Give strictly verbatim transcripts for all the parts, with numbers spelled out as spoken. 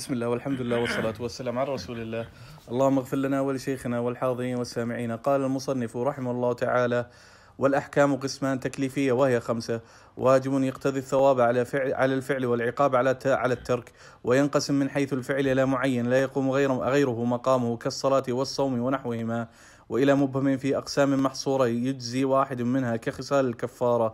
بسم الله والحمد لله والصلاة والسلام على رسول الله. اللهم اغفر لنا ولشيخنا والحاضرين والسامعين. قال المصنف رحمه الله تعالى: والأحكام قسمان: تكليفية وهي خمسة، واجب يقتضي الثواب على فعل على الفعل والعقاب على على الترك، وينقسم من حيث الفعل إلى معين لا يقوم غيره غيره مقامه كالصلاة والصوم ونحوهما، وإلى مبهم في أقسام محصورة يجزي واحد منها كخصال الكفارة.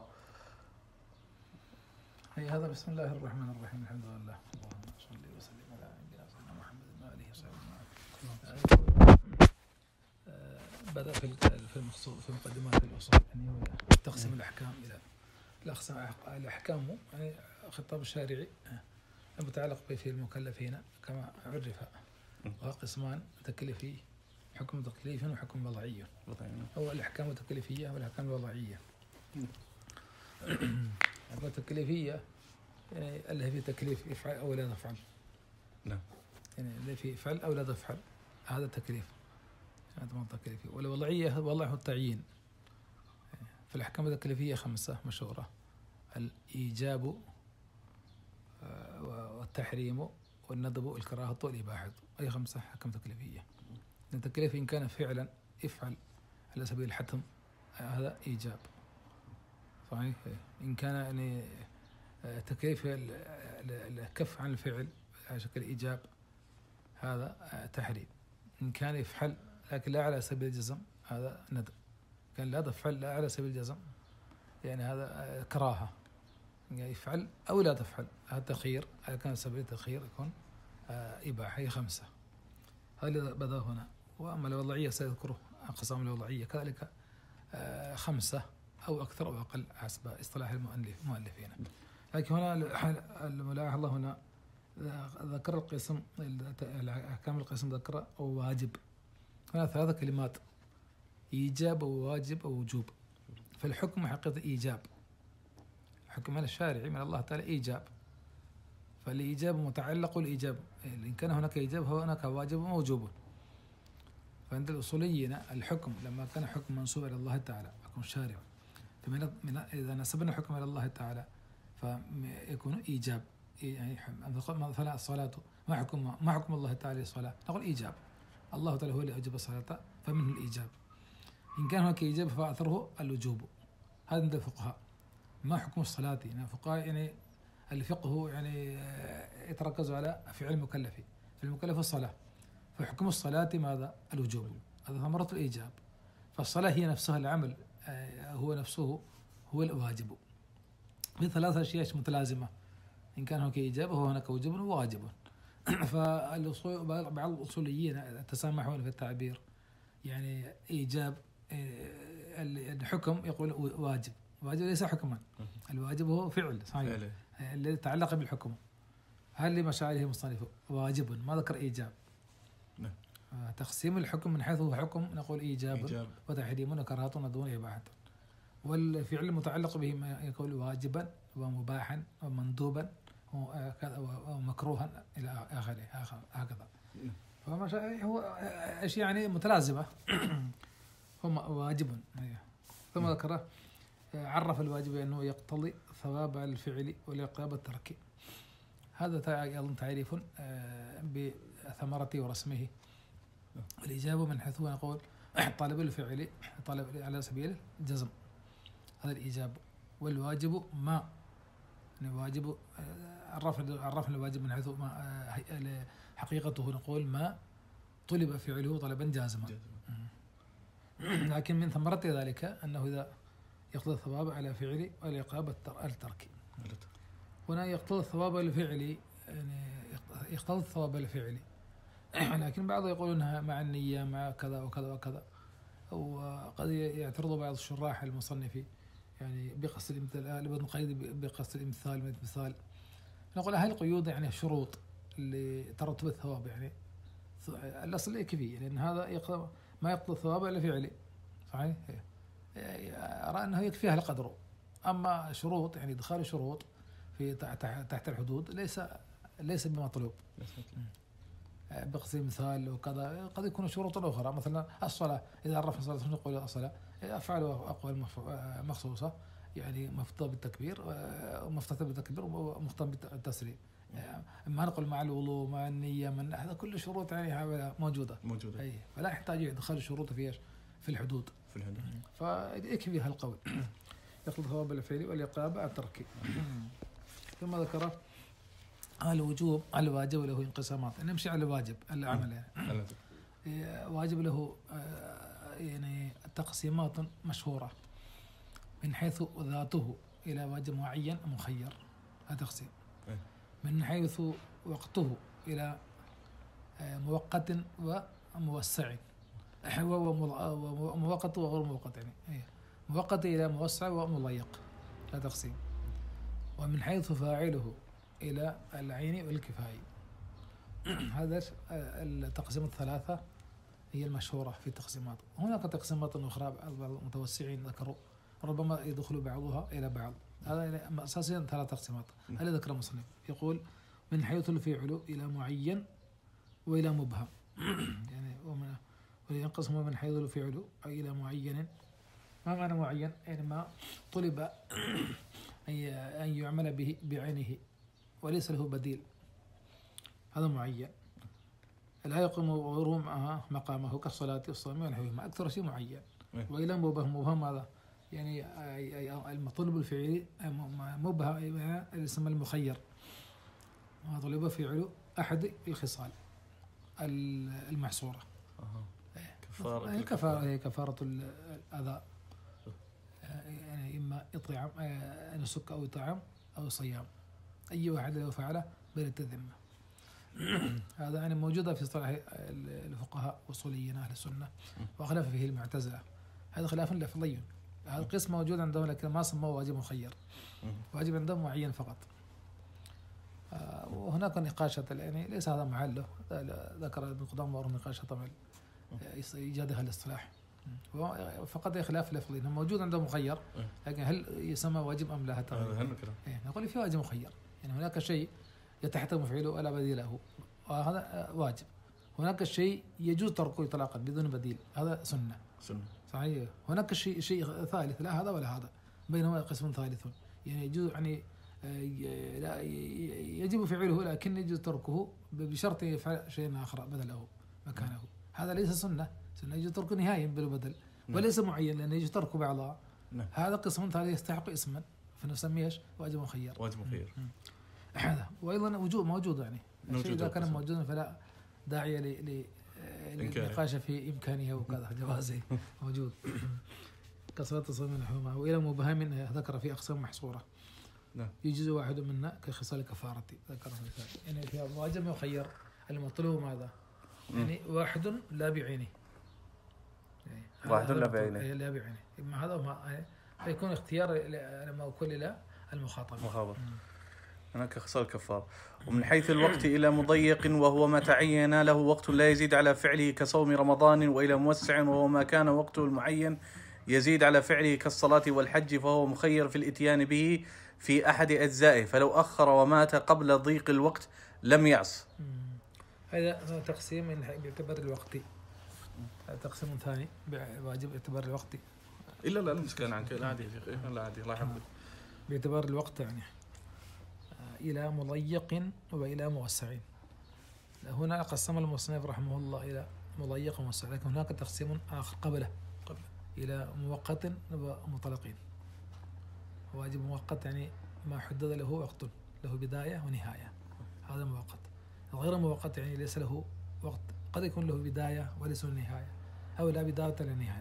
أي هذا بسم الله الرحمن الرحيم. الحمد لله، اللهم صل وسلم على نبينا سيدنا محمد وآله وصحبه أجمعين. بدأ في في في مقدمات الأصول يعني هو تقسيم الأحكام إلى الأقسام. الأحكام يعني خطاب الشارعي المتعلق به المكلفين كما عرف، وهو قسمان: تكليفي، حكم تكليفي وحكم وضعي. هو الأحكام التكليفية والأحكام الوضعية. التكليفية يعني اللي في تكليف افعل أو لا تفعل. نعم. يعني اللي في افعل أو لا تفعل، هذا التكليف، هذا ما التكليفي. والوضعية والله التعيين. في الأحكام التكليفية خمسة مشهورة: الإيجاب والتحريم والندب والكراهة والإباحة. أي خمسة أحكام تكليفية. التكليف إن كان فعلا افعل على سبيل الحتم، هذا إيجاب صحيح. إن كان يعني تكليف الكف عن الفعل على شكل إيجاب، هذا تحريم. إن كان يفعل لكن لا على سبيل الجزم، هذا ندب. كان لا تفعل لا على سبيل الجزم، يعني هذا كراهة. يعني يفعل أو لا تفعل، هذا تخيير. إذا كان سبيل التخيير يكون إباحة. هي خمسة. هذا بدأ هنا. وأما الوضعية سيذكره أقسام الوضعية كذلك خمسة أو أكثر أو أقل حسب اصطلاح المؤلفين. لكن هنا الملاحظة هنا ذكر القسم الأحكام القسم ذكر واجب. هنا ثلاثة كلمات: إيجاب وواجب ووجوب. فالحكم حقيقة إيجاب، الحكم من الشارع من الله تعالى إيجاب، فالإيجاب متعلق الإيجاب. إن كان هناك إيجاب هناك واجب ووجوب. فعند الأصوليين الحكم لما كان حكم منسوب إلى الله تعالى، حكم الشارع، فمن من إذا نسبنا الحكم إلى الله تعالى فيكون إيجاب. يعني مثلا الصلاة، ما حكم ما حكم الله تعالى الصلاة؟ نقول إيجاب. الله تعالى هو اللي أوجب الصلاة فمنه الإيجاب. إن كان هناك إيجاب فأثره الوجوب. هذا عند الفقهاء. ما حكم الصلاة؟ يعني الفقهاء يعني الفقه يعني يتركز على فعل المكلف، في المكلف الصلاة، فحكم الصلاة ماذا؟ الوجوب. هذا ثمرة الإيجاب. فالصلاة هي نفسها العمل، هو نفسه هو الواجب. في ثلاثة أشياء متلازمة: إن كان هناك إيجاب هو هناك وجوب وواجب. فالأصول بعض الأصوليين تسامحون في التعبير، يعني إيجاب الحكم يقول واجب. واجب ليس حكما، الواجب هو فعل صحيح الذي يتعلق بالحكم. هل لمشاعره المصنف واجب ما ذكر إيجاب؟ تقسيم الحكم من حيث هو حكم نقول إيجاب, إيجاب. وتحريم وكراهة ودون إباحة. والفعل المتعلق به ما يقول واجبا ومباحا ومندوبا ومكروها إلى آخره هكذا. فما هو أشياء يعني متلازمة. هو واجب. ثم ذكر عرف الواجب أنه يقتضي ثواب الفعل والعقاب التركي. هذا أيضا تعريف بثمرته ورسمه. الإجابة من حيث هو نقول طلب الفعل طلب على سبيل الجزم، هذا الإجابة. والواجب ما يعني واجب عرفنا عرفنا الواجب من حيث ما حقيقته نقول ما طلب فعله طلبا جازما. لكن من ثمرة ذلك أنه إذا يقتضي الثواب على فعل والعقاب التركي. هنا يقتضي الثواب الفعلي، يعني يقتضي الثواب الفعلي، لكن بعض يقولونها مع النية مع كذا وكذا وكذا. وقد يعترض بعض الشراح المصنف يعني بقصد الامثال، ابن قيد بقصد الامثال من المثال. نقول هل القيود يعني الشروط اللي ترتب الثواب، يعني الأصل يكفي، لأن هذا يقتضي ما يقتضي الثواب إلا فعلي صحيح. أرى أنه يكفيها القدر. أما شروط يعني إدخال شروط في تحت الحدود ليس ليس بمطلوب. بقسم مثال وكذا قد يكون شروط أخرى، مثلا الصلاة إذا عرفنا الصلاة نقول الصلاة أفعال وأقوال مخصوصة، يعني مفتوح بالتكبير ومفتتح بالتكبير ومختم بالتسليم. ما نقول مع الوضوء مع النية من هذا كل شروط يعني هذا موجودة موجودة. أي فلا يحتاج إدخال الشروط في إيش في الحدود في الحدود. فيكفي هالقول يأخذ ثواب الفعل والإقامة على الترك. ثم ذكر الوجوب الواجب له انقسامات. نمشي على الواجب العمل يعني. واجب له يعني تقسيمات مشهورة من حيث ذاته إلى واجب معين مخير، هذا تقسيم. من حيث وقته إلى مؤقت وموسع، ومؤقت وغير مؤقت يعني مؤقت إلى موسع ومضيق، هذا تقسيم. ومن حيث فاعله إلى العين والكفاية. هذا التقسيم الثلاثة هي المشهورة في التقسيمات. هناك تقسيمات أخرى المتوسعين ذكروا ربما يدخل بعضها إلى بعض. هذا أساسيا ثلاث تقسيمات. هل ذكر المصنف يقول من حيث الفعل إلى معين وإلى مبهم. يعني ومن وينقسم من حيث الفعل إلى معين. ما معنى معين؟ يعني ما طلب أن يعمل به بعينه وليس له بديل، هذا معين. لا يقوم غيره معها مقامه كالصلاة والصوم ونحوهما، أكثر شيء معين. وإلى مبهم، مبهم هذا يعني المطلوب الفعلي مبهم الاسم المخير، ما طلب فعل أحد الخصال المحصورة. كفارة هي كفارة هي كفارة الأذى، يعني إما إطعام نسك أو إطعام أو صيام، أي واحد لو فعله بلت الذمة. هذا يعني موجودة في اصطلاح الفقهاء وصوليين أهل السنة، وخلاف فيه المعتزلة. هذا خلاف لفظي. هذا القسم موجود عندهم لكن ما سموه واجب مخير، واجب عندهم معين فقط. وهناك نقاشة يعني ليس هذا محله، ذكر ابن قدامة ورغم نقاشة طبعا إيجادها الاصطلاح، فقط خلاف لفظي. موجود عندهم مخير لكن هل يسمى واجب أم لا؟ إيه نقول في واجب مخير، يعني هناك شيء يتحتم فعله ولا بديل له، وهذا واجب. هناك شيء يجوز تركه إطلاقا بدون بديل، هذا سنة. سنة صحيح. هناك شيء شيء ثالث، لا هذا ولا هذا، بينهما قسم ثالث يعني يجوز يعني لا يجب فعله لكن يجوز تركه بشرط يفعل شيء آخر بدله مكانه. هذا ليس سنة. سنة يجوز تركه نهائيا بلا بدل، وليس معين لأنه يجوز تركه بعضها. هذا قسم ثالث يستحق اسما فنسميه واجب مخير. واجب مخير. هذا وأيضا وجود موجود يعني الشيء إذا كان موجودا فلا داعي ل للنقاش في إمكانه وكذا جوازه موجود. كصلاة الصوم ونحوهما. وإلى مبهم ذكر في أقسام محصورة يجوز واحد منا كخصال كفارتي، ذكر مثال يعني في واجب مخير. المطلوب ماذا؟ يعني واحد لا بعينه، يعني واحد لا بعينه لا بعينه، إما هذا وما فيكون اختيار لما أكل إلى المخاطب مخاطب. هناك خصال كفار. ومن حيث الوقت إلى مضيق وهو ما تعين له وقت لا يزيد على فعله كصوم رمضان، وإلى موسع وهو ما كان وقته المعين يزيد على فعله كالصلاة والحج، فهو مخير في الإتيان به في أحد أجزائه، فلو أخر ومات قبل ضيق الوقت لم يعص. هذا تقسيم باعتبار الوقت. تقسيم ثاني واجب باعتبار الوقت. إلا لا المشكلة عنك لا عادي لا عادي الله يحفظك. باعتبار الوقت يعني إلى مضيق وإلى موسع. هنا قسم المصنف رحمه الله إلى مضيق وموسع، لكن هناك تقسيم آخر قبله قبل إلى مؤقت ومطلقين. واجب مؤقت يعني ما حدد له وقت، له بداية ونهاية، هذا مؤقت. غير مؤقت يعني ليس له وقت، قد يكون له بداية وليس له نهاية، أو لا بداية ولا نهاية.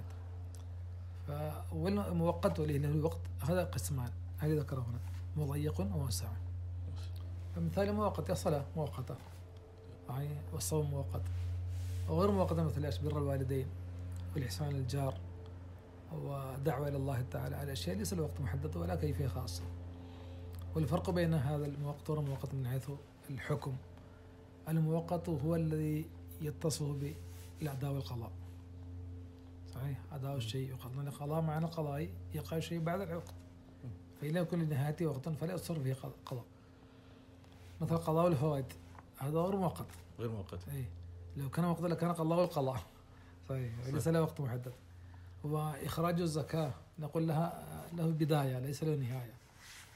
فالمؤقت وليه له وقت هذا قسمان، هذه ذكره هنا مضيق وموسع. فمثال مؤقت الصلاة مؤقتة يعني، والصوم مؤقت. وغير مؤقتة مثل بر الوالدين والإحسان للجار ودعوة إلى الله تعالى على أشياء ليس الوقت محدد ولا كيفية خاصة. والفرق بين هذا المؤقت والمؤقت من حيث الحكم، المؤقت هو الذي يتصف بالأداء والقضاء. صحيح، أداء الشيء وقضاء. القضاء معنى القضاء يقع الشيء بعد العقد، فإن يكون لنهايته وقت فلا يصر فيه قضاء. مثل قضاء الفوائد هذا غير مؤقت. غير مؤقت. أي لو كان مؤقت لكان قضاء القضاء. صحيح، ليس له وقت محدد. وإخراج الزكاة نقول لها له بداية ليس له نهاية.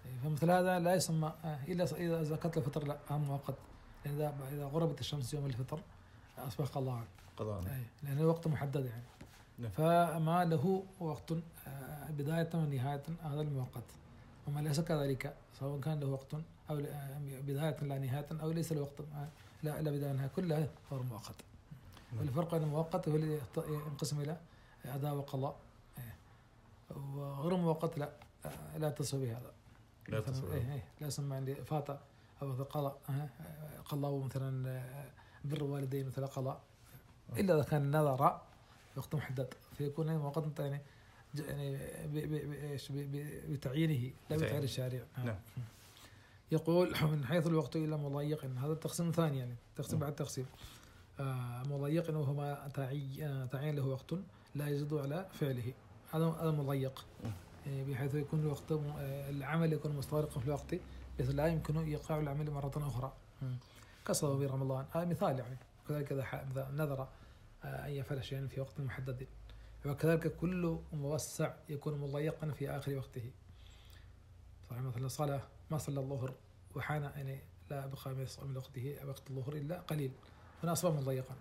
فمثل هذا لا يسمى إلا إذا زكاة الفطر لا أهم مؤقت، لأن إذا إذا غربت الشمس يوم الفطر أصبح قضاء قضاء، لأن الوقت محدد يعني. نعم. فما له وقت بداية ونهاية هذا المؤقت، وما ليس كذلك سواء كان له وقت أو بداية لا نهاية أو ليس له وقت لا لا بداية نهاية، كلها غير مؤقت. والفرق بين المؤقت هو اللي ينقسم إلى أداء وقضاء، وغير مؤقت لا لا تسوي هذا، لا تسوي إيه إيه لا يسمى عندي فات أو قضاء قضاء مثلا بر الوالدين مثل قضاء، إلا إذا كان نذر وقت محدد فيكون مؤقت يعني يعني بتعيينه لا بتعيين الشارع. نعم. يقول من حيث الوقت إلى مضيق، هذا التقسيم الثاني يعني تقسيم بعد تقسيم. آه مضيق وهو ما تعين له وقت لا يزيد على فعله، هذا هذا مضيق يعني بحيث يكون الوقت العمل يكون مستغرقا في الوقت بحيث لا يمكن إيقاع العمل مرة أخرى كصوم في رمضان، هذا مثال يعني. كذلك إذا نذر أن يفعل شيئا في وقت محدد، وكذلك كل موسع يكون مضيقا في آخر وقته. صحيح مثلا صلاة ما صلى الظهر وحان يعني لا بقى من وقته وقت الظهر إلا قليل، هنا أصبح مضيقا.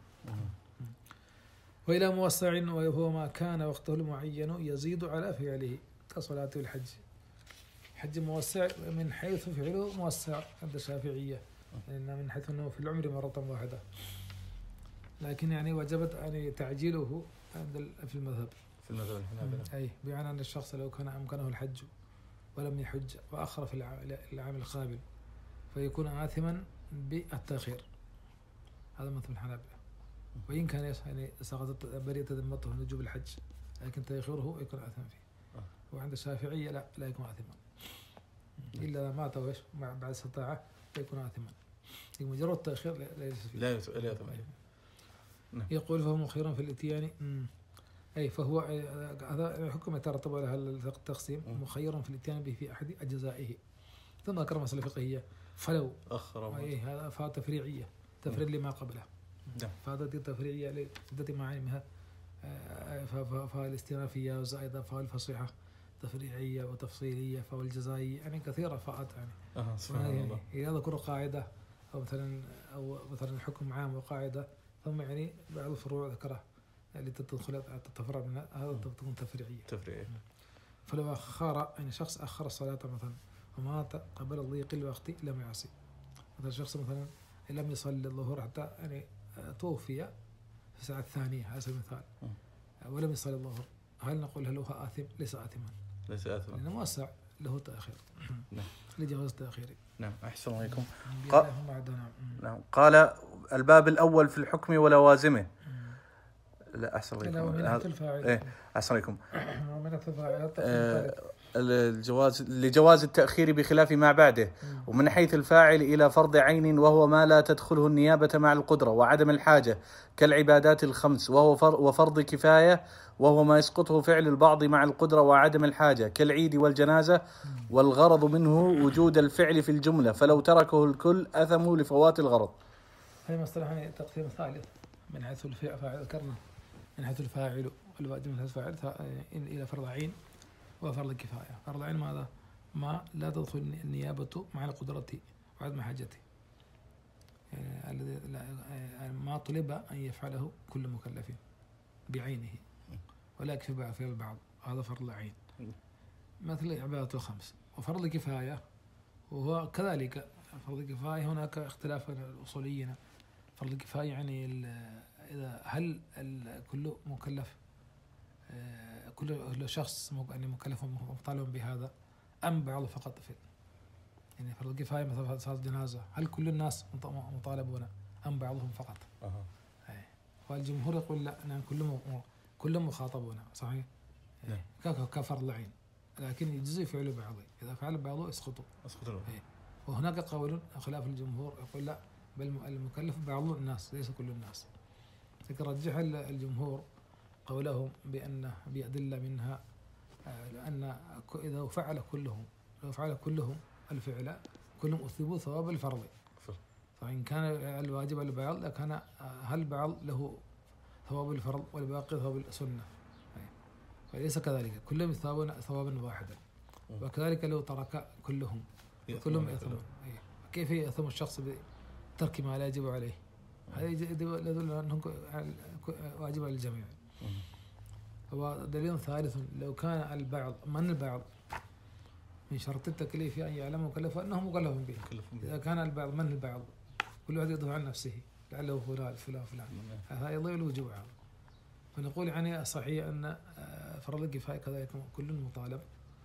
وإلى موسع وهو ما كان وقته المعين يزيد على فعله كصلاة الحج. حج موسع من حيث فعله موسع عند الشافعية، لأن من حيث أنه في العمر مرة واحدة، لكن يعني وجبت يعني تعجيله عند في المذهب في المذهب الحنابلة، أي بمعنى أن الشخص لو كان أمكنه الحج ولم يحج وأخر في العام القابل فيكون آثما بالتأخير، هذا مثل الحنابلة. وإن كان يعني سقطت بريئة ذمته من وجوب الحج لكن تأخيره يكون آثما فيه. وعند الشافعية لا لا يكون آثما إلا مات وش بعد استطاعة يكون آثما، مجرد التأخير لا يجوز لا يأثم. يقول فهو مخير في الاتيان، أي فهو هذا حكم يترتب على هذا التقسيم، مخير في الاتيان به في أحد أجزائه. ثم ذكر مسألة فقهية فلو أخر أي هذا فتفريعية تفريع لما قبله، فهذا تفريعية لعدة معاني منها فالاستئنافية وزائدة فالفصيحة تفريعية وتفصيلية فالجزائية يعني كثيرة فاءت يعني. أه سبحان الله. إذا ذكر قاعدة أو مثلا أو مثلا حكم عام وقاعدة ثم يعني بعض الفروع ذكرها اللي تدخل تتفرع منها هذا تكون تفريعية. تفريعية. فلو أخر يعني شخص أخر الصلاة مثلا ومات قبل ضيق الوقت لم يعصي. مثلا شخص مثلا لم يصلي الظهر حتى يعني توفي في الساعة الثانية على سبيل المثال ولم يصلي الظهر، هل نقول هل هو آثم؟ ليس آثما. ليس آثما. لأنه موسع له تأخير. نعم. لجواز التأخير. نعم. أحسن عليكم. قال نعم. قال الباب الأول في الحكم ولوازمه. لا أحسن عليكم. إيه أحسن عليكم. الجواز لجواز التأخير بخلاف ما بعده، ومن حيث الفاعل إلى فرض عين وهو ما لا تدخله النيابة مع القدرة وعدم الحاجة كالعبادات الخمس، وهو وفرض كفاية وهو ما يسقطه فعل البعض مع القدرة وعدم الحاجة كالعيد والجنازة، والغرض منه وجود الفعل في الجملة فلو تركه الكل أثموا لفوات الغرض. هذه مصطلح تقسيم ثالث من حيث الفاعل ذكرنا من حيث الفاعل والواجب من حيث الفاعل إلى فرض عين وفرض كفاية. فرض عين ماذا؟ ما لا تدخل النيابة مع القدرة وعدم حاجته، يعني الذي ما طلب أن يفعله كل مكلف بعينه ولا يكفي فعل البعض، هذا فرض عين مثل عبادة الخمس. وفرض كفاية وهو كذلك فرض كفاية هناك اختلاف الأصوليين. فرض كفاية يعني إذا هل كل مكلف كل شخص يعني مكلف مطالب بهذا أم بعض فقط في يعني فرض كفاية مثل صلاة الجنازة هل كل الناس مطالبون أم بعضهم فقط؟ أه. والجمهور يقول لا نعم كلهم كلهم مخاطبون صحيح كفرض العين، لكن يجزي فعل بعضه، إذا فعل بعضه يسقطوا يسقطوا. وهناك قول خلاف الجمهور يقول لا بل المكلف بعض الناس ليس كل الناس. رجح الجمهور قولهم بأن بأدلة منها لأن إذا فعل كلهم لو فعل كلهم الفعل كلهم أثبوا ثواب الفرض، فإن كان الواجب على البعض لكان هل بعض له ثواب الفرض والباقي ثواب السنة، وليس كذلك كلهم يثابون ثوابا واحدا. وكذلك لو ترك كلهم كلهم يأثمون. كيف يأثم الشخص بترك ما لا يجب عليه؟ هذا يدل أنه واجب على الجميع. هو دليل ثالث، لو كان البعض من البعض من شرط التكليف أن يعلم مكلف أنه مكلف به. إذا كان البعض من البعض كل واحد يدفع عن نفسه لعله فلان فلان فلان هذا يضيع الوجوب. فنقول يعني صحيح أن فرض الكفاية كذلك كل مطالب.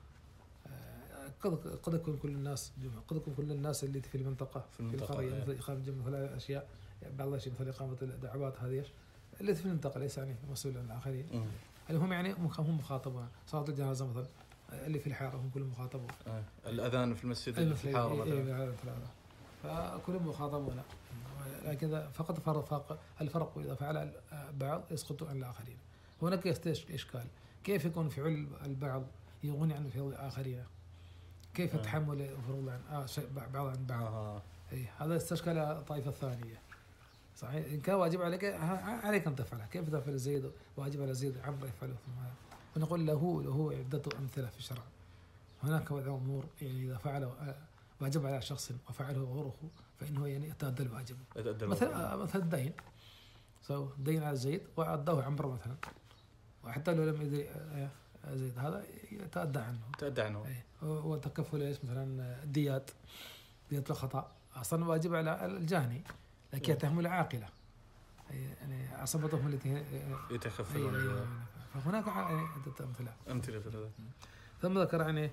قد قد يكون كل الناس جمع، قد يكون كل الناس اللي في المنطقة في, في القرية مثل إقامة جمع مثل أشياء بعض الأشياء مثل إقامة الدعوات هذه اللي في المنطقة ليس يعني مسؤول عن الآخرين. اللي هم يعني هم مخاطبون. صلاة الجنازة مثلا اللي في الحارة هم كلهم مخاطبون. آه. الأذان في المسجد في الحارة مثلا فكلهم مخاطبون. لكن فقط فرق الفرق إذا فعل البعض يسقط عن الآخرين. هناك إشكال كيف يكون فعل البعض يغني عن فعل الآخرين؟ كيف آه. تحمل فروض عن آه بعض عن بعض؟ آه. إيه هذا استشكال الطائفة الثانية. صحيح إن كان واجب عليك عليك أن تفعله. كيف تفعل زيد واجب على زيد عمرو يفعله ثم هذا؟ ونقول له له عدة أمثلة في الشرع. هناك أمور يعني إذا فعل واجب على شخص وفعله غيره فإنه يعني يتأدى الواجب. مثلا مثل الدين، سو دين على زيد وأداه عمرو مثلا، وحتى لو لم يدري زيد هذا يتأدى عنه. تأدى عنه. وتكفل ايش مثلا الديات، ديات الخطأ أصلا واجب على الجاني لكن يتهم العاقلة يعني عصبتهم التي يتخفلون. فهناك عدة أمثلة. أمثلة هذا. ثم ذكر يعني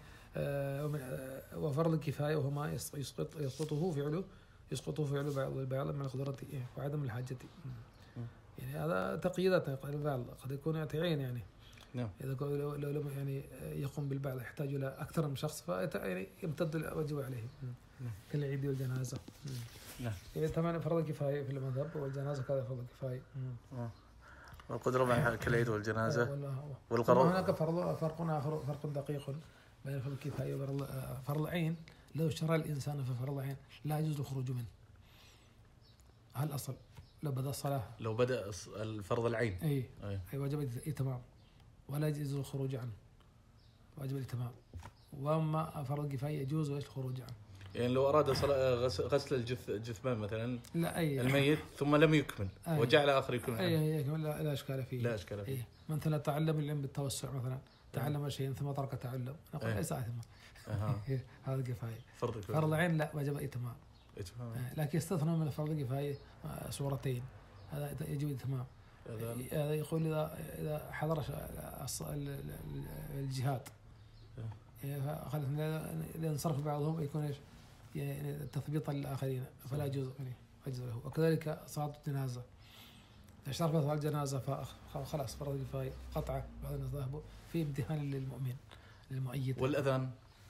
وفرض الكفاية وهو ما يسقط يسقطه فعله يسقطه فعله بعض البعض من القدرة وعدم الحاجة. يعني هذا تقييدات البعض قد يكون يعين يعني. نعم. إذا لو لو لم يعني يقوم بالبعض يحتاج إلى أكثر من شخص فيعني يمتد الواجب عليه. نعم. كالعيد والجنازة. نعم. يعني ثمان فرض الكفاية في المذهب والجنازة كذا فرض الكفاية. والقدرة مع كالعيد والجنازة والقرار. هناك فرض فرق آخر فرق دقيق بين فرض الكفاية وفرض فرض العين. لو اشترى الإنسان في فرض العين لا يجوز الخروج منه. هل أصل لو بدأ الصلاة لو بدأ الفرض العين أي أي, أي واجب الإتمام ولا يجوز الخروج عنه واجب الإتمام. وأما فرض الكفاية يجوز الخروج عنه. يعني لو أراد غسل الجث الجثمان مثلا لا أي الميت ثم لم يكمل أي وجعل آخر يكمل أي أي لا, لا إشكال فيه. لا إشكال فيه. أي مثلا تعلم العلم بالتوسع مثلا تعلم شيئا ثم ترك تعلم نقول ليس آثما. هذا الكفاية. فرض فرض العين لا واجب الإتمام. لكن يستثنى من فرض الكفاية صورتين هذا يجب الإتمام. هذا يقول إذا إذا حضر الجهاد خلت لينصرف بعضهم يكون إيش يعني تثبيط الآخرين فلا يجوز يعني يجوز له. وكذلك صلاة الجنازة اشترك في صلاة الجنازة فخلاص فرض الكفاية قطعة بعض الناس ذهبوا في امتحان للمؤمن للمؤيد. والأذان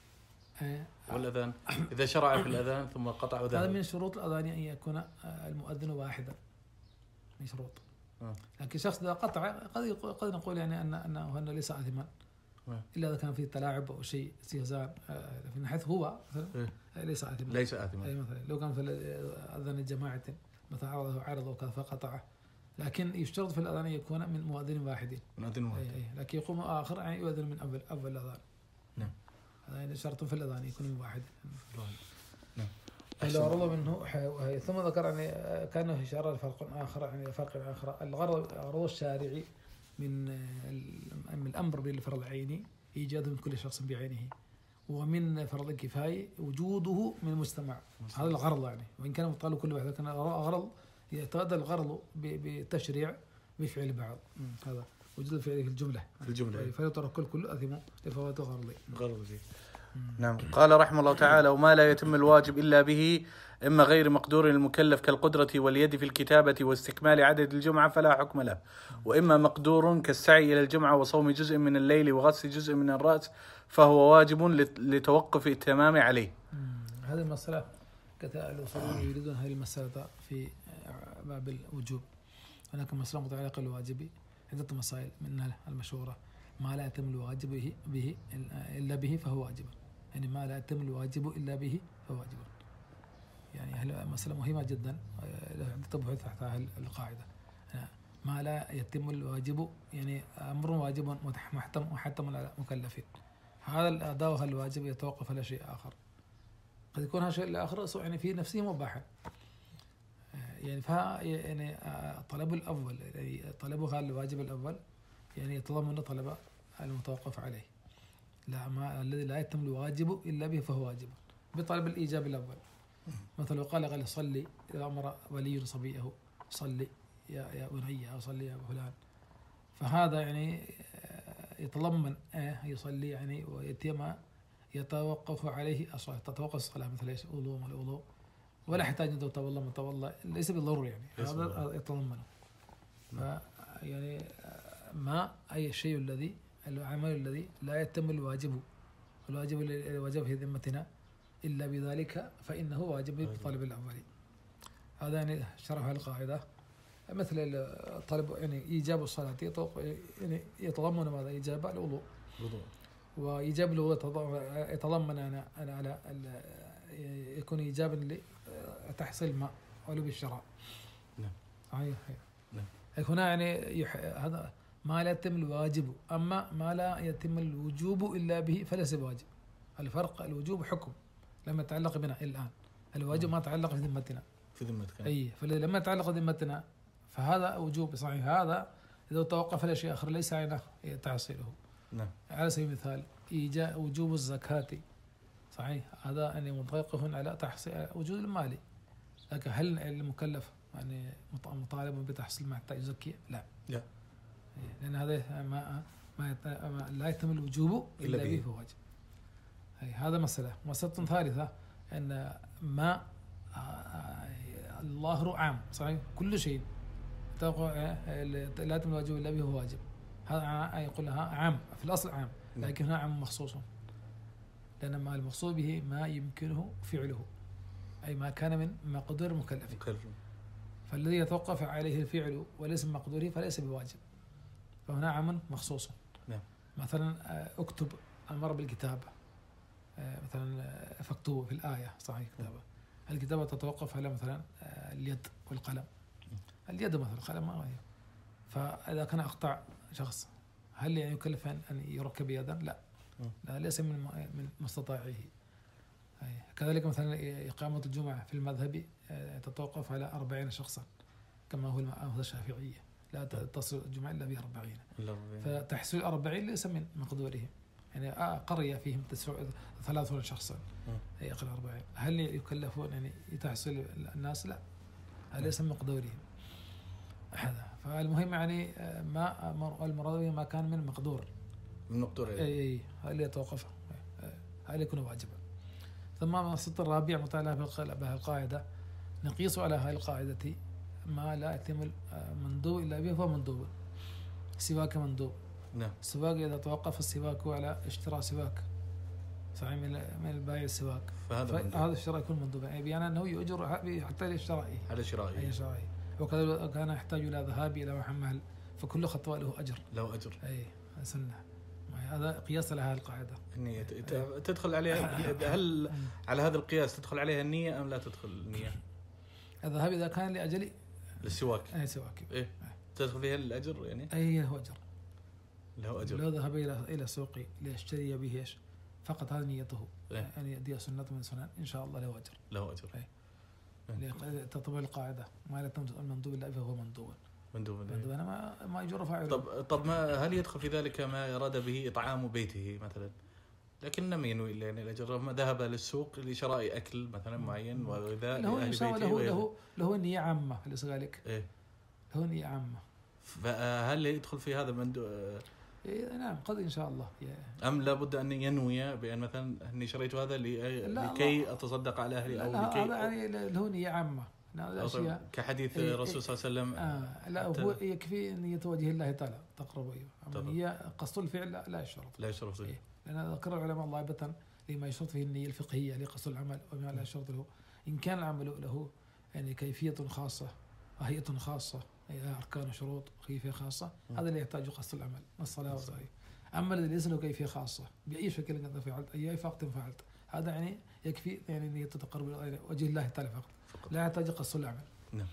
والأذان إذا شرع في الأذان ثم قطع وذهب. هذا من شروط الأذان أن يكون المؤذن واحدا من شروط. لكن شخص إذا قطع قد قد نقول يعني أن أنه أنه ليس آثما إلا إذا كان فيه تلاعب أو شيء استهزاء في حيث هو ليس آثما. ليس آثما. أي مثلا لو كان في أذان الجماعة مثلا عرضه عرضه وكذا فقطعه. لكن يشترط في الأذان يكون من مؤذن واحد. مؤذن واحد. لكن يقوم آخر يعني يؤذن من أول أول الأذان. نعم. هذا يعني شرط في الأذان يكون من واحد. نعم. لو رضى منه ثم ذكر يعني كان إشارة لفرق آخر يعني فرق آخر الغرض غرض الشارع من من الأمر بالفرض العيني إيجاده من كل شخص بعينه ومن فرض الكفاية وجوده من المجتمع. هذا الغرض يعني وإن كان مطالب كل واحد لكن غرض يتأدى الغرض بالتشريع بفعل بعض. هذا وجود الفعل في الجملة في الجملة فيترك كل أثم لفوات غرضي. غرضي. نعم. قال رحمه الله تعالى: وما لا يتم الواجب إلا به إما غير مقدور المكلف كالقدرة واليد في الكتابة واستكمال عدد الجمعة فلا حكم له، وإما مقدور كالسعي إلى الجمعة وصوم جزء من الليل وغسل جزء من الرأس فهو واجب لتوقف التمام عليه. هذه المسألة الأصوليين يريدون هذه المسألة في باب الوجوب. هناك مسألة متعلقة بالواجب عدة مسائل منها المشهورة ما لا يتم الواجب به, به إلا به فهو واجب. يعني ما لا يتم الواجب إلا به فهو واجب. يعني هذه مسألة مهمة جدا تبحث تحتها القاعدة. ما لا يتم الواجب يعني أمر واجب محتم محتم على مكلفين. هذا الأداء الواجب يتوقف على شيء آخر، قد يكون هذا الشيء الآخر يعني في نفسه مباحا، يعني فها يعني طلب الأول يعني طلبها الواجب الأول يعني يتضمن طلب المتوقف عليه، لا ما الذي لا يتم الواجب إلا به فهو واجب بطلب الإيجاب الأول. مثل قال قال صلي إذا أمر ولي صبيه صلي يا يا بني أو صلي يا فلان، فهذا يعني يتضمن يصلي يعني ويتم يتوقف عليه الصلاة، تتوقف الصلاة مثل ايش وضوء ما الوضوء ولا يحتاج أن تتولى من تولى ليس بالضرورة يعني هذا يتضمنه. ف يعني ما أي شيء الذي العمل الذي لا يتم الواجب الواجب الواجب في ذمتنا إلا بذلك فإنه واجب بطالب الأولي. هذا يعني شرح القاعدة. مثل الطلب يعني إيجاب الصلاة يعني يتضمن ماذا؟ إيجاب الوضوء، وإيجاب الوضوء يتضمن أنا أنا على يكون إيجابا لتحصيل الماء ولو بالشرع. نعم. صحيح. نعم. هنا يعني يح... هذا ما لا يتم الواجب، أما ما لا يتم الوجوب إلا به فليس بواجب. الفرق الوجوب حكم لما يتعلق بنا الآن، الواجب ما تعلق في ذمتنا في ذمتك أي، فلما يتعلق بذمتنا فهذا وجوب صحيح. هذا إذا توقف على شيء آخر ليس عينه تحصيله. نعم. على سبيل المثال إيجاء وجوب الزكاة صحيح، هذا يعني متوقف على تحصيل وجود المالي، لكن هل المكلف يعني مطالب بتحصيل ما يحتاج يزكي؟ لا لا، لأن هذا ما ما لا يتم الوجوب إلا به فهو واجب. هذا مسألة. مسألة ثالثة أن ما الله عام صحيح، كل شيء لا يتم الواجب إلا به هو واجب. هذا يقول لها عام في الأصل عام، لكنها عام مخصوص، لأن ما المقصود به ما يمكنه فعله، أي ما كان من مقدور المكلف. فالذي يتوقف عليه الفعل وليس من مقدوره فليس بواجب، فهنا عام مخصوص. نعم. مثلا اكتب أمر بالكتابة، مثلا فاكتبوا في الآية صحيح كتابة. الكتابة تتوقف على مثلا اليد والقلم. اليد مثلا القلم ما هي، فإذا كان أقطع شخص هل يعني يكلف أن يركب يدا؟ لا، لا ليس من من مستطاعه. كذلك مثلا إقامة الجمعة في المذهب تتوقف على أربعين شخصا كما هو المذهب الشافعية، لا تصل الجمعة إلا بأربعين، فتحصيل أربعين ليس من مقدورهم. يعني آه قرية فيهم ثلاثون شخصا يقل أربعين، هل يكلفون يعني يتحصل الناس؟ لا، ليس من مقدورهم هذا. فالمهم يعني ما المراد ما كان من مقدور من مقدور أي هل يتوقف هل يكون واجبا. ثم السطر الرابع متعلق بها القاعدة، نقيس على هذه القاعدة ما لا يتم المندوب إلا به فهو مندوب. سواك مندوب. نعم. السواك إذا توقف السواك على اشتراء سواك صحيح من من البائع السواك، فهذا الشراء يكون مندوبا، أي بيان أنه يؤجر حتى لشرائه على شرائه أي شرائه. وكذا كان يحتاج إلى ذهاب إلى محمل، فكل خطوة له أجر له أجر أي سنة. هذا قياس لها القاعدة. النية تدخل عليها، هل على هذا القياس تدخل عليها النية أم لا تدخل النية؟ الذهاب إذا كان لأجل للسواك أي سواك إيه تدخل فيها الأجر يعني أي له أجر له أجر. لو ذهب إلى إلى سوق ليشتري به إيش فقط هذه نيته إيه؟ يعني دي سنة من سنن إن شاء الله له أجر له أجر. إيه؟ تطبق القاعدة ما لا تنجز المندوب إلا فهو مندوب مندوب مندوب أنا ما ما يجر فاعله. طب طب ما هل يدخل في ذلك ما أراد به إطعام بيته مثلا، لكن لم ينوي يعني الأجر، ما ذهب للسوق لشراء أكل مثلا معين وغذاء لأهل بيته له له له نية عامة ليس ذلك إيه له نية عامة، فهل يدخل في هذا مندوب؟ إيه نعم قد إن شاء الله. أم لابد أن ينوي بأن مثلا أني شريت هذا لكي أتصدق على أهلي أو لا لكي هذا يعني له نية عامة أشياء كحديث الرسول صلى الله عليه وسلم. آه لا هو يكفي أن يتوجه الله تعالى تقرب أيوه، أما هي قصد الفعل لا, لا يشرط لا يشرط إيه؟ لأن ذكر العلماء ضابطا لما يشرط فيه النية الفقهية لقصد العمل وما لا يشرط له. إن كان العمل له يعني كيفية خاصة وهيئة خاصة أركان وشروط كيفية خاصة م. هذا اللي يحتاج قصد العمل الصلاة والصلاة. أما الذي ليس له كيفية خاصة بأي شكل أنت فعلت أي وقت فعلت هذا يعني يكفي يعني أن يتقرب وجه الله تعالى فقط, فقط. لا يحتاج قصد العمل. نعم.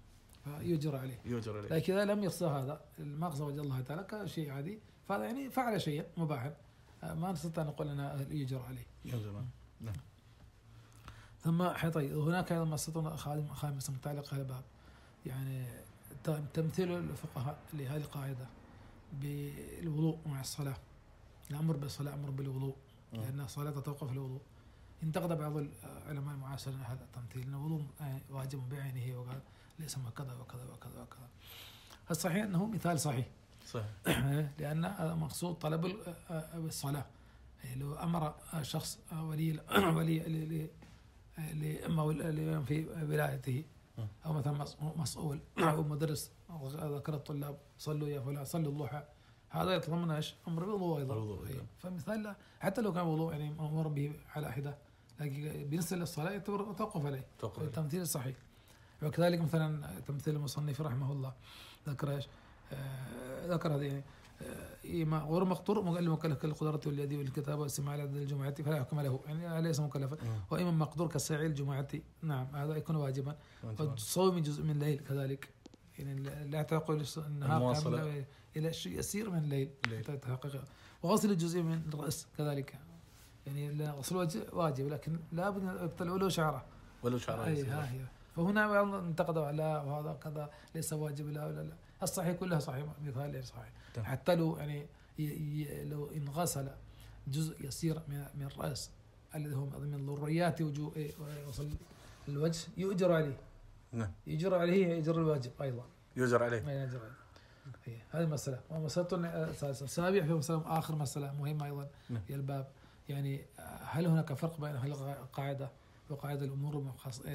فيجر عليه. يجر عليه. لكن إذا لم يقصد هذا المقصد وجه الله تعالى كشيء عادي فهذا يعني فعل شيئا مباحا ما نستطيع نقول أنها يجر عليه. نعم. ثم طيب هناك أيضا مسألة خامسة متعلقة بالباب، يعني تمثيل الفقهاء لهذه القاعدة بالوضوء مع الصلاة. الأمر بالصلاة أمر بالوضوء، لأن الصلاة تتوقف الوضوء. انتقد بعض العلماء المعاصرين هذا التمثيل، أن الوضوء واجب بعينه وقال ليس كذا وكذا وكذا وكذا. الصحيح أنه مثال صحيح صحيح لأن مقصود طلب الصلاة. لو أمر شخص ولي ولي لإما في ولايته أو مثلا مسؤول أو مدرس ذكر الطلاب صلوا يا فلان صلوا الضحى، هذا يتضمن ايش؟ امر بالوضوء ايضا. فمثال حتى لو كان وضوء يعني امر به على حده، لكن بالنسبه للصلاه يتوقف عليه التمثيل الصحيح. وكذلك مثلا تمثيل المصنف رحمه الله ذكر ايش؟ آه ذكر هذه يعني آه غير مقطور مكلف كالقدرة واليد والكتابة والسماع على الجمعة فلا يحكم له، يعني ليس مكلفا. وإما مقدور كالساعي الجمعة، نعم هذا يكون واجبا. والصوم جزء من الليل كذلك، يعني لا تعقل النهار كامل إلى شيء يسير من الليل تحقق. وغسل الجزء من الرأس كذلك، يعني غسل الوجه واجب لكن لا بد ولو شعره ولو شعره. أي ها هي. فهنا انتقدوا على وهذا كذا ليس واجب لا ولا لا. الصحيح كلها صحيح، مثال صحيح. حتى لو يعني لو إن غسل جزء يسير من من الرأس الذي هو من ضروريات وجوء وصل الوجه يؤجر عليه. نعم. يجر عليه يجر الواجب أيضا. يجر عليه. ما يجر عليه. هذه مسألة. ومسألة سابعة في مسألة آخر مسألة مهمة أيضا في الباب، يعني هل هناك فرق بين القاعدة وقاعدة الأمور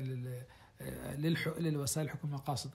للوسائل حكم المقاصد؟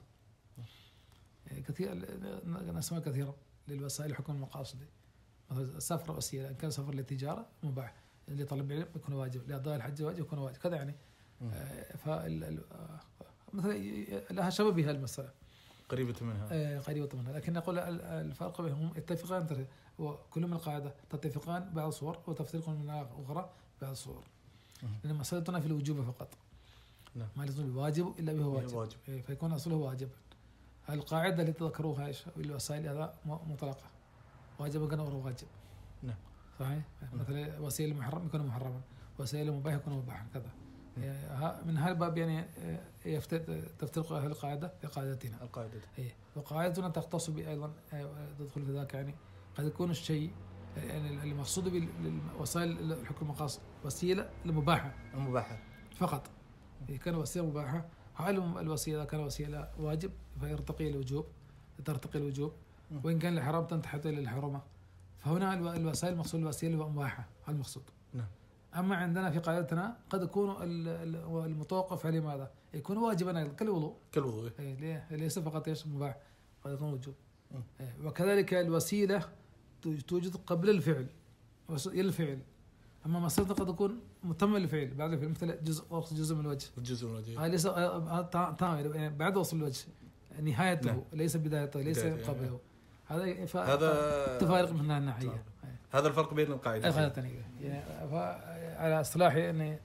كثير نسمع كثيرا للوسائل حكم المقاصد. مثلا السفر وسيلة، إن كان سفر للتجارة مباح، لطلب العلم يكون واجب، لأداء الحج واجب يكون واجب كذا يعني. فال مثلا لها شبه بها المسألة قريبة منها قريبة منها، لكن نقول الفرق بينهم اتفقان، وكل من القاعدة تتفقان بعض الصور وتفترقون من أخرى بعض الصور، لأن مسألتنا في الوجوب فقط. نعم. ما لازم الواجب إلا به واجب, واجب. فيكون أصله واجب. القاعدة اللي تذكروها إيش الوسائل هذا مطلقة، واجب كان أو واجب. نعم. صحيح. مثلا وسيلة المحرم يكون محرما، وسيلة مباح يكون مباحا كذا. من هذا الباب يعني تفترق أهل القاعدة لقاعدتنا. القاعدة. إيه. وقاعدتنا تختص بأيضا تدخل في ذاك، يعني قد يكون الشيء يعني المقصود بالوسائل الحكم المقاصد وسيلة المباحة. المباحة. فقط. إذا كان وسيلة مباحة، هل الوسيلة كان وسيلة واجب فيرتقي الوجوب، ترتقي الوجوب، وإن كان الحرام تنتحت إلى الحرمة. فهنا الوسائل المقصود الوسيلة المباحة هذا المقصود. نعم. أما عندنا في قاعدتنا قد يكون المتوقف عليه ماذا؟ يكون واجبا أيضا كالوضوء. كالوضوء. إيه ليس فقط إيش مباح، قد يكون وجوب. إيه. وكذلك الوسيلة توجد قبل الفعل الفعل. أما مسألة قد تكون متم الفعل بعد الفعل، مثل جزء جزء من الوجه. جزء من الوجه. ليس يعني بعد وصل الوجه نهايته. نعم. ليس بدايته ليس قبله. هذا ف... هذا تفارق من الناحية. هذا الفرق بين القاعدة. القاعدتين يعني على اصطلاح يعني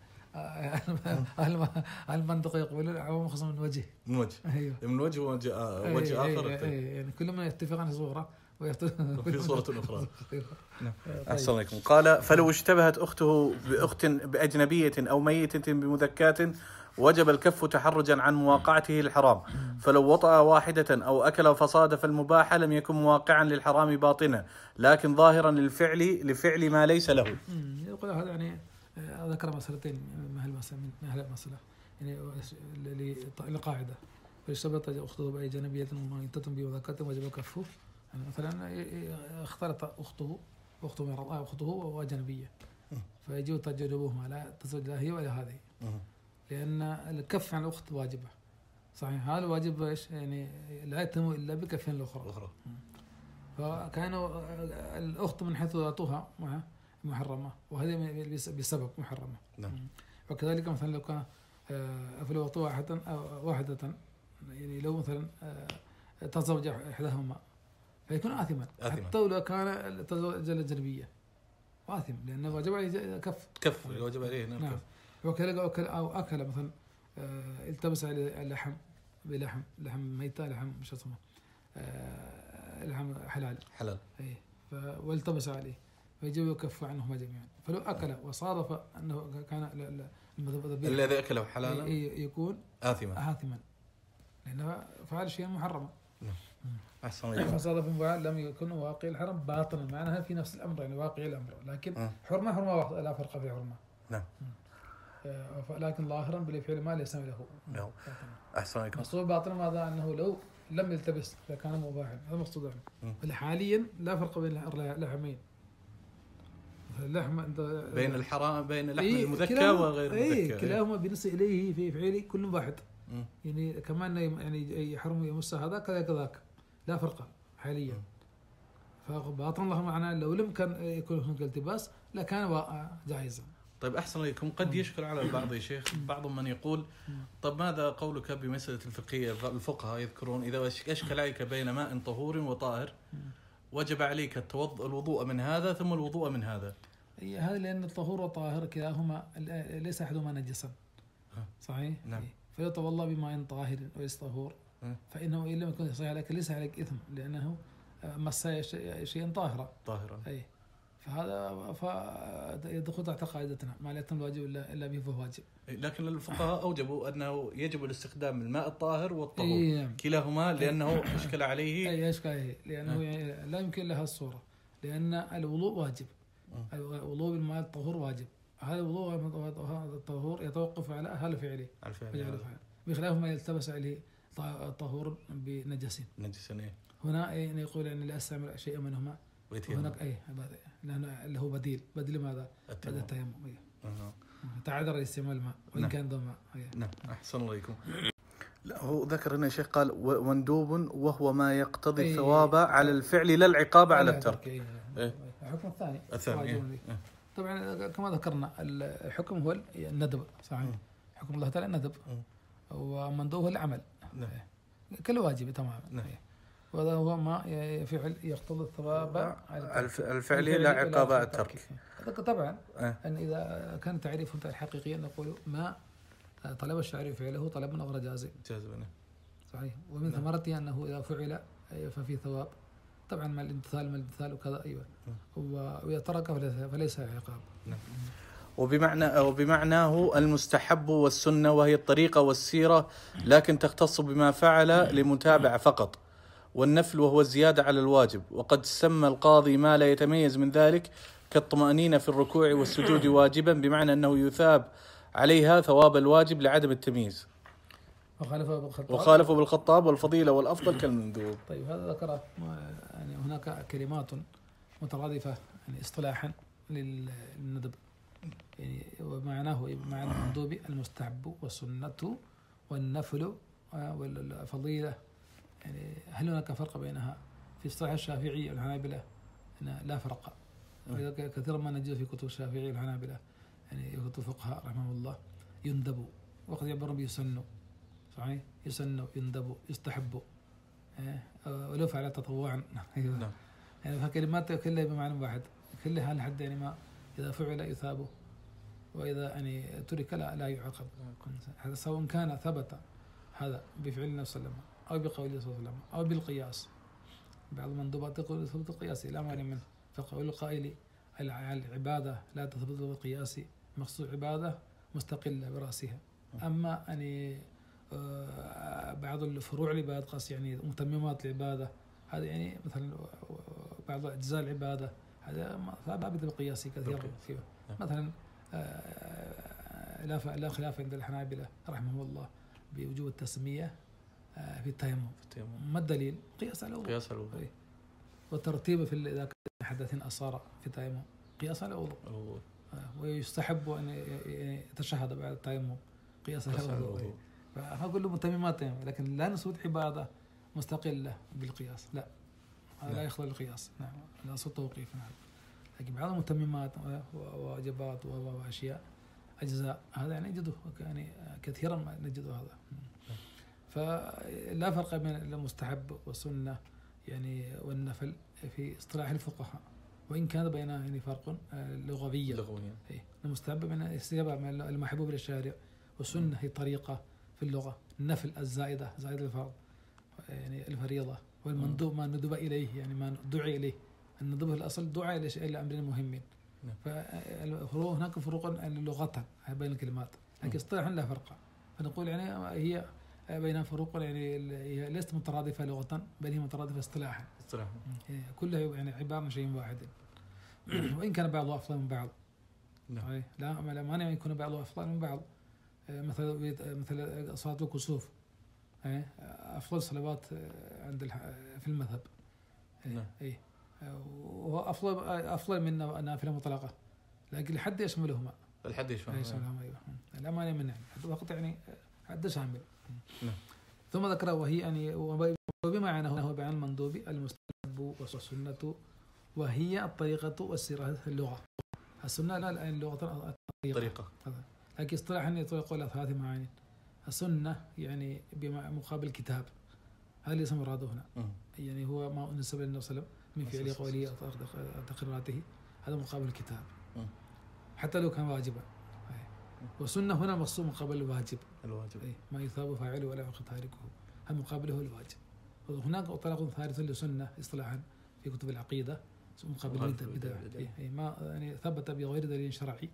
المنطق يقولون عوام خصم من وجه. من وجه. أيوه. من وجه وجه وجه آخر. يعني كل ما يتفق عن صورة في صورة أخرى. أحسن عليكم. قال: فلو اشتبهت أخته بأخت بأجنبية أو ميتة بمذكاة وجب الكف تحرجا عن مواقعته الحرام، فلو وطأ واحدة أو أكل فصادف المباح لم يكن مواقعا للحرام باطنا لكن ظاهرا للفعل لفعل ما ليس له. يقول هذا يعني ذكر مسألتين من هذه المسألة، يعني القاعدة فاشتبهت أخته بأجنبية ميتة بمذكاة وجب كفه. يعني مثلا اختلط أخته أخته مرضى أخته وأجنبية، فيجب تجنبهما لا تزوج لا هي ولا هذه، لأن الكف عن الأخت واجبة. صحيح. هذا واجب إيش يعني لا يتم إلا بكفين الأخرى. فكانوا الأخت من حيث ذاتها محرمة، وهذه بسبب محرمة. نعم. وكذلك مثلا لو كان فلو وطوا واحدة واحدة يعني لو مثلا تزوج إحداهما فيكون آثما، حتى لو كان تزوج الأجنبية آثم، لأنه واجب عليه كف كف واجب عليه. نعم. نعم. وكذلك أكل أو أكل مثلا آه التبس على اللحم بلحم لحم ميتة لحم مش اسمه آه لحم حلال حلال. إيه والتبس عليه فيجب يكف عنهما جميعا. فلو أكل وصادف أنه كان المذبح الذي أكله حلالا يكون آثما آثما لأنه فعل شيء محرما. أحسن عليكم. فصادف فعل لم يكن واقع الحرم باطنا، معناها في نفس الأمر يعني واقع الأمر، لكن أه. حرمة حرمة واحدة لا فرق في حرمة. نعم. لكن ظاهرا بالفعل ما ليس له. نعم. أحسن عليكم. مقصود باطنا ماذا؟ أنه لو لم يلتبس لكان مباحا، هذا مقصود عنه. حاليا لا فرق بين اللحمين. اللحم بين الحرام بين لحم إيه المذكى وغير المذكى. إيه كلاهما بالنسبة إليه في فعله كل واحد. م. يعني كمان يعني يحرم يمس هذا كذا كذاك لا فرق حاليا. فباطن الله معناه لو لم كان يكون هناك التباس لكان جائزا. طيب أحسن عليكم. قد يشكل على البعض يا شيخ، بعض من يقول طب ماذا قولك بمسألة الفقهية؟ الفقهاء يذكرون إذا أشكل عليك بين ماء طهور وطاهر وجب عليك الوضوء من هذا ثم الوضوء من هذا. هذا لأن الطهور والطاهر كلاهما ليس أحدهما نجسا. صحيح؟ نعم. فلو تولى بماء طاهر وليس طهور فإنه إن لم يكن صحيح عليك ليس عليك إثم لأنه مس شيئا طاهرا. طاهرا. أي. فهذا فيدخل تحت قاعدتنا ما لا يتم الواجب إلا إلا به فهو واجب. لكن الفقهاء أوجبوا أنه يجب الاستخدام الماء الطاهر والطهور إيه. كلاهما لأنه أشكل عليه. أي أشكل عليه لأنه يعني لا يمكن لها الصورة لأن الوضوء واجب. الوضوء بالماء الطهور واجب. هذا الوضوء الطهور يتوقف على هل فعله. الفعل. بخلاف ما يلتبس عليه الطهور بنجس. نجس. هنا يعني يقول أن لا أستعمل شيئا منهما. هناك أي لأنه له بديل بديل ماذا؟ بديل التيمم. أه. تعذر استعمال الماء وإن نعم. كان ذو ماء. نعم. أحسن الله عليكم. لا هو ذكر هنا شيخ قال مندوب وهو ما يقتضي أيه. الثواب على الفعل لا العقاب على الترك. أيه. أيه. الحكم الثاني. الثاني. أيه. طبعا كما ذكرنا الحكم هو الندب صحيح. حكم الله تعالى الندب ومندوب هو العمل. نعم. كل واجب تماما. نعم. وهذا هو ما فعل يقتضي الثواب على الفعل لا عقاب على الترك. طبعا أه. أن إذا كان تعريف الحقيقي نقول ما طلب الشارع فعله طلبا غير جازم. جازم. صحيح. ومن ثمرته أنه إذا فعل ففي ثواب طبعا مع الامتثال مع الامتثال وكذا أيوة. وإذا ترك فليس عقاب. نعم. وبمعنى وبمعناه المستحب والسنة وهي الطريقة والسيرة لكن تختص بما فعل لمتابعة فقط. والنفل وهو الزيادة على الواجب. وقد سمى القاضي ما لا يتميز من ذلك كالطمأنينة في الركوع والسجود واجبا بمعنى أنه يثاب عليها ثواب الواجب لعدم التمييز. وخالفه بالخطاب وخالفه بالخطاب والفضيلة والأفضل كالمندوب. طيب هذا ذكر يعني هناك كلمات مترادفة يعني اصطلاحا للندب يعني ومعناه معنى المندوب المستحب والسنة والنفل والفضيلة. يعني هل هناك فرق بينها؟ في اصطلاح الشافعي والحنابلة لا فرق. كثيرا ما نجد في كتب الشافعي والحنابلة يعني كتب الفقهاء رحمه الله يندب وقد يعبر بيسن. صحيح. يسن يندب يستحب ولو فعل تطوعا. يعني فكلمات كلها بمعنى واحد كلها هل حد يعني ما إذا فعل يثاب وإذا يعني ترك لا لا يعاقب. هذا سواء كان ثبت هذا بفعل النبي صلى الله عليه وسلم أو بقول النبي صلى الله عليه وسلم أو بالقياس. بعض المندوبات يقول ثبت القياس لا مانع منه. فقول القائل العبادة لا تثبت بالقياس مقصود عبادة مستقلة برأسها. أما يعني بعض الفروع العبادة قاس يعني متممات العبادة هذا يعني مثلا بعض أجزاء العبادة هذا لا بد بالقياس كثيرا فيه. مثلا لا لا خلاف عند الحنابلة رحمه الله بوجوب التسمية في التيمم. ما الدليل؟ قياس على الوضوء. قياس على الوضوء. والترتيب في إذا كان حدث أصار في التيمم قياس على الوضوء. ويستحب أن يتشهد بعد التيمم قياس على الوضوء. فأقول له متممات لكن لا نسود عبادة مستقلة بالقياس لا هذا لا يخضع للقياس. نعم لا صوت توقيف. نعم لكن بعض المتممات وواجبات وأشياء أجزاء هذا يعني نجده يعني كثيرا ما نجده هذا. فلا فرق بين المستحب والسنة يعني والنفل في اصطلاح الفقهاء وإن كان بينها يعني فرق لغوي. لغويا. المستحب من استجابة من المحبوب للشارع والسنة هي طريقة في اللغة. النفل الزائدة زائد الفرض يعني الفريضة والمندوب ما ندب إليه يعني ما دعي إليه الندب في الأصل دعاء إلى أمرين مهمين. نعم. فالفروق هناك فروق لغة بين الكلمات، لكن اصطلاحا لا فرق. فنقول يعني هي بينها فروق يعني هي ليست مترادفة لغة، بل هي مترادفة اصطلاحا. اصطلاحا. كلها يعني عبارة عن شيء واحد، وإن كان بعضها أفضل من بعض. نعم. لا لا مانع يكون بعضها أفضل من بعض. مثل مثل صلاة الكسوف أفضل صلوات عند في المذهب. نعم. إيه وأفضل أفضل من نافلة مطلقة، لكن الحد يشملهما. الحد يشملهما. يشملهما أيوه. لا مانع منه، وقت يعني حد شامل. نعم. ثم ذكر وهي يعني وبمعنى هو بيان المندوب المستحب والسنة، وهي الطريقة والسيرة اللغة. السنة لا اللغة الطريقة. لكن اصطلاحا يطلق على ثلاث معاني. السنة يعني بمقابل الكتاب، هذا ليس مراده هنا. م. يعني هو ما نسب النبي صلى الله عليه وسلم من فعله قوله تقريراته، هذا مقابل الكتاب. م. حتى لو كان واجبا. والسنة هنا مقصود مقابل الواجب. الواجب. ما يثاب فاعله ولا يعاقب تاركه، هذا مقابله الواجب. وهناك طلاق ثالث للسنة اصطلاحا في كتب العقيدة مقابل البدعة. ما يعني ثبت بغير دليل شرعي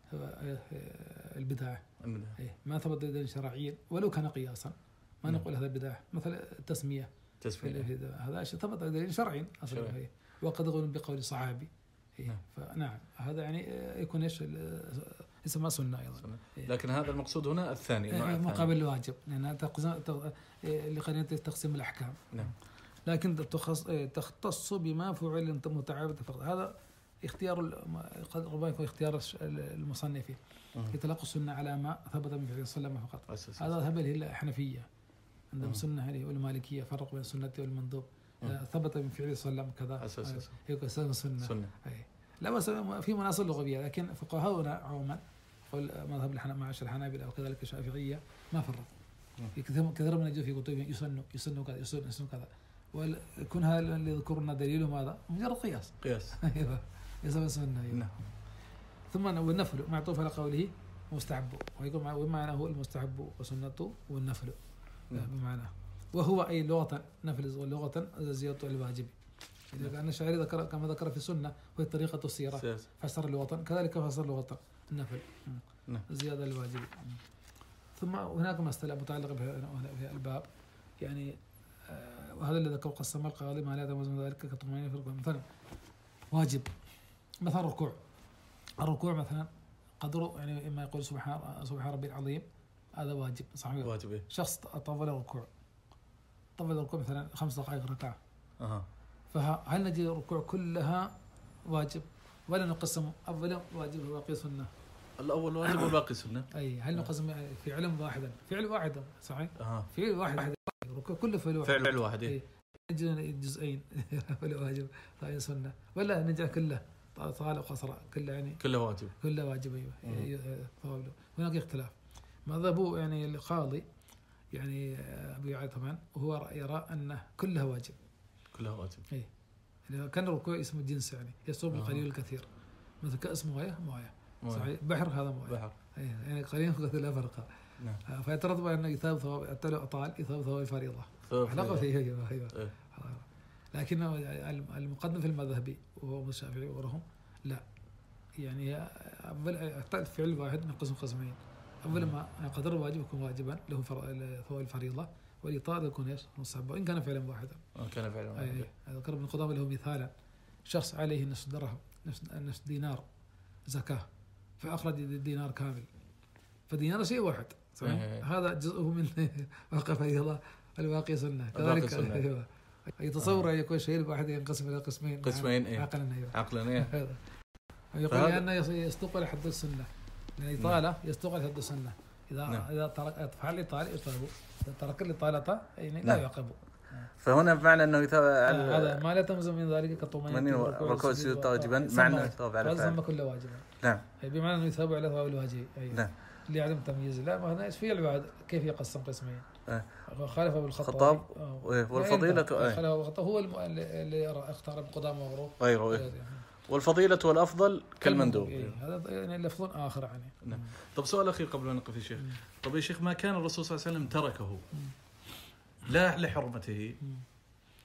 البدعة. ما ثبت دليل شرعي ولو كان قياسا ما نقول هذا بدعة. مثل التسمية تسمية هذا شيء ثبت دليل شرعي اصلا، وقد يقول بقول صحابي. فنعم هذا يعني يكون ايش اسمه سنة أيضا. لكن هذا المقصود هنا الثاني مقابل الواجب، لأنها لقرينة تقسيم الأحكام. نعم. لكن تختص بما فعل متعارض فقط. هذا اختيار قد ربما يكون اختيار المصنف يطلق السنة على ما ثبت من فعل صلى الله عليه وسلم فقط. أساس. هذا هبل هي الحنفية عندهم سنة هذه، والمالكية فرق بين السنة والمندوب. ثبت من فعل صلى الله عليه وسلم كذا أساس. يكون سنة سنة. لا بس في مناصب لغوية، لكن فقهاؤنا عموما قول مذهب معاشر الحنابلة أو كذلك الشافعية ما فرق. كثير كثير من يجوا في كتبهم يسنوا يسنوا كذا يسنوا يسنوا كذا، ويكون هذا اللي ذكرنا دليله ماذا؟ مجرد قياس. قياس. أيوه يسمى سنة. نعم. ثم والنفل معطوف على قوله مستحب، ويقول ومعنى هو المستحب وسنته والنفل بمعنى، وهو أي لغة نفل ولغة زيادة الواجب. إذا كان الشاعر ذكر كما ذكر في السنة وهي طريقة السيرة فسر اللغة، كذلك فسر اللغة النفل زيادة الواجب. ثم هناك مسألة متعلقة في الباب يعني آه وهذا الذي ذكر قسم القاضي ما لا يتميز ذلك كطمأنينة في الركوع. مثلا واجب مثلا الركوع، الركوع مثلا قدره يعني إما يقول سبحان سبحان ربي العظيم هذا واجب صحيح. واجب إيه؟ شخص طول الركوع طول الركوع مثلا خمس دقائق ركعة. أها. فهل نجي الركوع كلها واجب ولا نقسم أولا واجب وباقي سنة؟ الأول واجب والباقي سنة. أي هل نقسم فعلا واحدا فعل واحدا صحيح؟ أها. فعل واحد الركوع كله فعل واحد. فعل واحد. إيه. نجي جزئين فعل واجب فعل سنة، ولا نجي كله طالع وقصر كله يعني كله واجب كله واجب. أيوه. هناك اختلاف. مذهبه يعني القاضي يعني أبي علي طبعا وهو يرى أنه كلها واجب. كلها واجب. إيه. إذا كان الركوع اسمه جنس يعني يصوب القليل والكثير، مثل كأس مويه مويه صحيح، بحر هذا مويه بحر. إيه يعني قليل وكثير لا فرق. نعم. فيترتب أنه يثاب ثواب أطال أطال يثاب ثواب الفريضة. علاقة فيه أيوه أيوه. إيه. لكن المقدم في المذهبي وهو الشافعي وغيرهم لا يعني أول فعل واحد نقسم قسمين. أول ما قدر الواجب يكون واجبا له ثواب الفريضة، والإطاعة يكون ايش؟ مستحب وإن كان فعلا واحدا. كان فعلا واحدا. ذكر ابن قدامة له مثالا شخص عليه نصف درهم نصف دينار زكاة فأخرج الدينار كامل، فدينار شيء واحد صحيح. هذا جزءه من واقع فريضة الواقع سنة كذلك. يتصور أن يكون شيء واحد ينقسم إلى قسمين قسمين إيه؟ عقلا أيوه عقلا إيه. يقول لأنه يستقبل حد السنة، يعني إطالة يستقبل حد السنة. إذا نعم. إذا ترك فعل الإطالة يطالبوا، إذا ترك الإطالة يعني لا يعاقبوا. فهنا بمعنى أنه يتابع هذا ما لا تمزم من ذلك كطمأنينة ركوع سجود واجبا معنى ثواب على فعل هذا كله واجبا. نعم. بمعنى أنه يثاب على ثواب الواجب. أيوه. نعم. اللي عدم تمييز لا ما هنا إيش في البعد كيف يقسم قسمين. أه. خالف بالخطاب خطاب والفضيلة خالف بالخطاب هو اللي اختار القدامى وغيره. غيره. والفضيلة والأفضل كالمندوب. إيه. هذا يعني لفظ آخر يعني. نعم. طب سؤال أخير قبل أن نقف يا شيخ. طب يا شيخ ما كان الرسول صلى الله عليه وسلم تركه لا لحرمته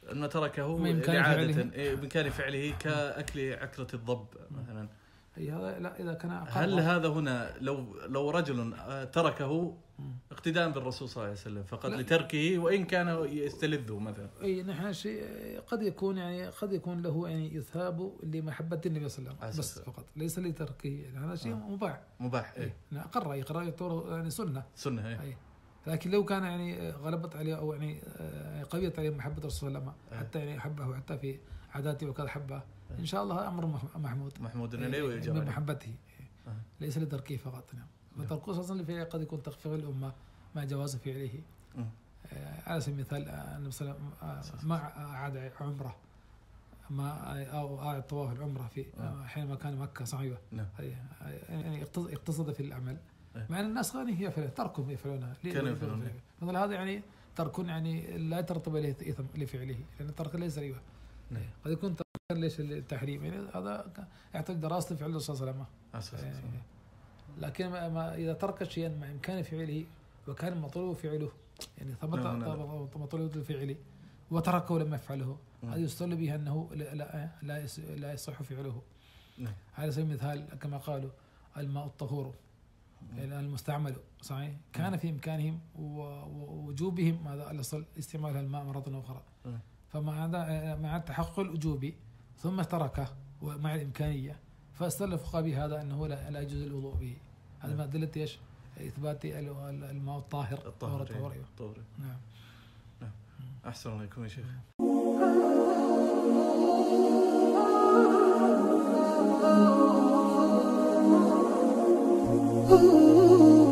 أنه تركه بإمكان لعادة فعله. إيه، بإمكان فعله كأكل عكرة الضب مثلا. أي هذا لا إذا كان أقر. هل هذا هنا لو لو رجل تركه اقتداء بالرسول صلى الله عليه وسلم فقط لا. لتركه وإن كان يستلذه مثلا؟ أي نحن شيء قد يكون يعني قد يكون له يعني يثاب لمحبة النبي صلى الله عليه وسلم بس فقط، ليس لتركه، يعني هذا شيء آه. مباح مباح إيه. أي أقر يقرأ يعتبر يعني سنة سنة إيه. أي. لكن لو كان يعني غلبت عليه أو يعني قويت عليه محبة الرسول صلى الله عليه وسلم حتى يعني حبه حتى في عاداته وكذا حبه إن شاء الله أمر محمود محمود إليه ويجرى من محبته آه. ليس لتركه فقط. نعم. وتركه أصلا فيه قد يكون تخفيف الأمة مع جواز فعله. آه على سبيل المثال النبي صلى الله عليه وسلم ما عاد عمره ما أو أعاد طواف العمرة في حينما كان مكة صعيبة يعني اقتصد في العمل مع أن الناس غني يفعلون تركهم يفعلونها مثل هذا يعني ترك يعني لا يترتب عليه إثم لفعله لأن الترك ليس ريبة. قد يكون ترك ليش التحريم يعني هذا يحتاج دراسة فعل الرسول صلى الله عليه وسلم. لكن ما إذا ترك شيئا مع إمكان فعله وكان مطلوب فعله يعني ثبت مطلوب فعله وتركه لما يفعله هذا يستدل به أنه لا لا لا يصح فعله. على سبيل المثال كما قالوا الماء الطهور المستعمل صحيح كان في إمكانهم ووجوبهم ماذا الأصل استعمال الماء مرة أخرى فمع مع التحقق الوجوبي ثم تركه ومع الإمكانية فاستدل الفقهاء بهذا أنه لا لا يجوز الوضوء به. هذا ما أدلة إيش إثبات الماء الطاهر الطهور الطهور. نعم. نعم. أحسن الله يكون يا شيخ. Ooh.